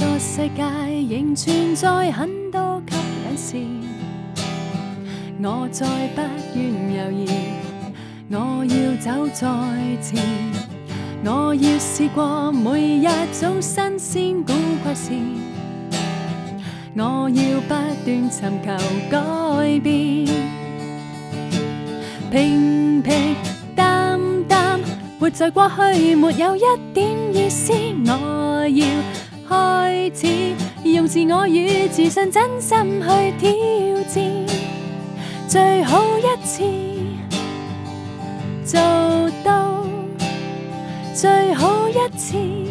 個世界仍存在很多吸引事，我再不願猶豫，我要走在前，我要試過每日早新鮮古怪事，我要不斷尋求改變，平平淡淡活在過去沒有一點意思，我要開始用自我與自信真心去挑戰，最好一次做到，最好一次